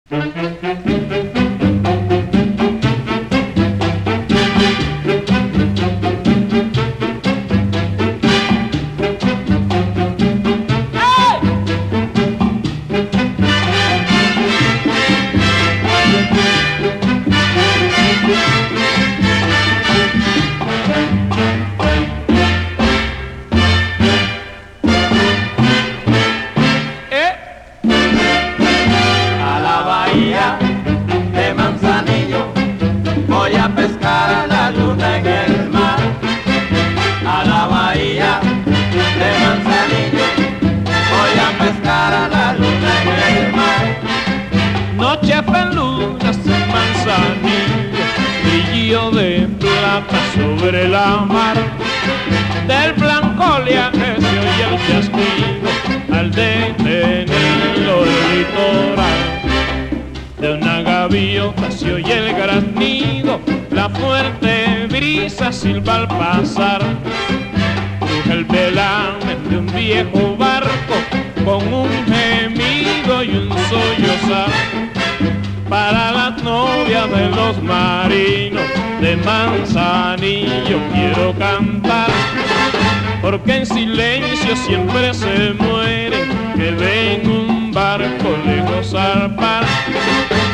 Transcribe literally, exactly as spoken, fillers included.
Noche peludas en Manzanillo, brillo de plata sobre la mar. Del blanco oleaje se oye el chasquido al detenido el litoral. De una gaviota se oye el graznido, la fuerte brisa silba al pasar. Cruje el velamen de un viejo barco con un gemido y un sollozar. Para las novias de los marinos de Manzanillo quiero cantar, porque en silencio siempre se mueren que ven un barco lejos zarpar.